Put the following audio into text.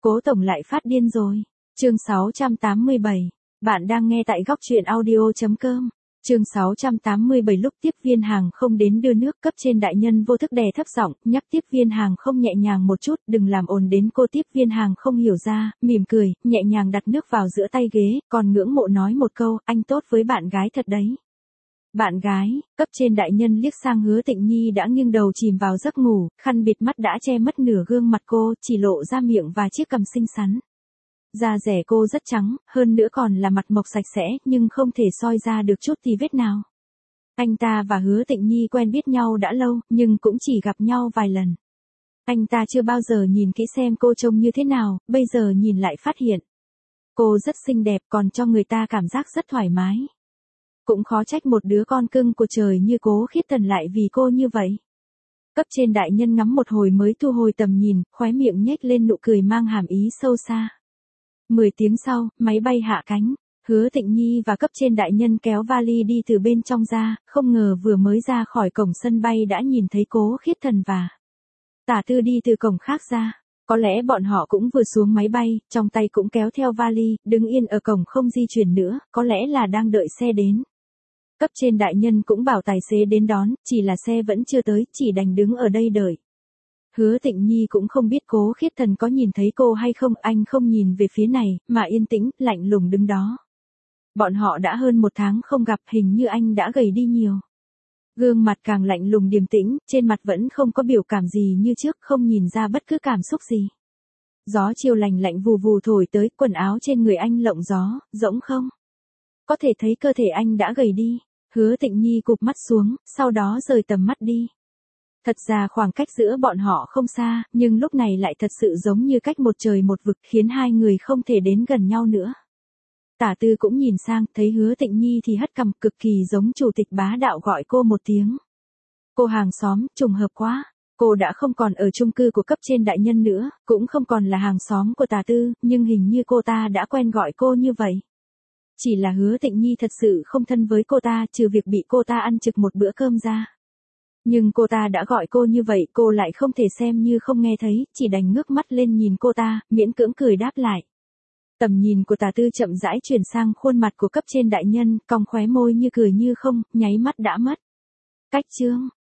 Cố tổng lại phát điên rồi. Chương 687. Bạn đang nghe tại góc truyện audio.com. Chương 687 lúc tiếp viên hàng không đến đưa nước, cấp trên đại nhân vô thức đè thấp giọng, nhắc tiếp viên hàng không nhẹ nhàng một chút, đừng làm ồn đến. Cô tiếp viên hàng không hiểu ra, mỉm cười, nhẹ nhàng đặt nước vào giữa tay ghế, còn ngưỡng mộ nói một câu, anh tốt với bạn gái thật đấy. Bạn gái, cấp trên đại nhân liếc sang Hứa Tịnh Nhi đã nghiêng đầu chìm vào giấc ngủ, khăn bịt mắt đã che mất nửa gương mặt cô, chỉ lộ ra miệng và chiếc cằm xinh xắn. Da rẻ cô rất trắng, hơn nữa còn là mặt mộc sạch sẽ, nhưng không thể soi ra được chút tì vết nào. Anh ta và Hứa Tịnh Nhi quen biết nhau đã lâu, nhưng cũng chỉ gặp nhau vài lần. Anh ta chưa bao giờ nhìn kỹ xem cô trông như thế nào, bây giờ nhìn lại phát hiện. Cô rất xinh đẹp, còn cho người ta cảm giác rất thoải mái. Cũng khó trách một đứa con cưng của trời như Cố Khiết Thần lại vì cô như vậy. Cấp trên đại nhân ngắm một hồi mới thu hồi tầm nhìn, khóe miệng nhếch lên nụ cười mang hàm ý sâu xa. 10 tiếng sau, máy bay hạ cánh. Hứa Tịnh Nhi và cấp trên đại nhân kéo vali đi từ bên trong ra, không ngờ vừa mới ra khỏi cổng sân bay đã nhìn thấy Cố Khiết Thần và Tả Tư đi từ cổng khác ra. Có lẽ bọn họ cũng vừa xuống máy bay, trong tay cũng kéo theo vali, đứng yên ở cổng không di chuyển nữa, có lẽ là đang đợi xe đến. Cấp trên đại nhân cũng bảo tài xế đến đón, chỉ là xe vẫn chưa tới, chỉ đành đứng ở đây đợi. Hứa Tịnh Nhi cũng không biết Cố Khiết Thần có nhìn thấy cô hay không, anh không nhìn về phía này, mà yên tĩnh, lạnh lùng đứng đó. Bọn họ đã hơn 1 tháng không gặp, hình như anh đã gầy đi nhiều. Gương mặt càng lạnh lùng điềm tĩnh, trên mặt vẫn không có biểu cảm gì như trước, không nhìn ra bất cứ cảm xúc gì. Gió chiều lành lạnh vù vù thổi tới, quần áo trên người anh lộng gió, rỗng không? Có thể thấy cơ thể anh đã gầy đi. Hứa Tịnh Nhi cụp mắt xuống, sau đó rời tầm mắt đi. Thật ra khoảng cách giữa bọn họ không xa, nhưng lúc này lại thật sự giống như cách một trời một vực, khiến hai người không thể đến gần nhau nữa. Tả Tư cũng nhìn sang, thấy Hứa Tịnh Nhi thì hất cằm, cực kỳ giống chủ tịch bá đạo gọi cô một tiếng. Cô hàng xóm, trùng hợp quá. Cô đã không còn ở chung cư của cấp trên đại nhân nữa, cũng không còn là hàng xóm của Tả Tư, nhưng hình như cô ta đã quen gọi cô như vậy. Chỉ là Hứa Tịnh Nhi thật sự không thân với cô ta, trừ việc bị cô ta ăn trực một bữa cơm ra. Nhưng cô ta đã gọi cô như vậy, cô lại không thể xem như không nghe thấy, chỉ đành ngước mắt lên nhìn cô ta, miễn cưỡng cười đáp lại. Tầm nhìn của Tả Tư chậm rãi chuyển sang khuôn mặt của cấp trên đại nhân, cong khóe môi như cười như không, nháy mắt đã mất. Cách chương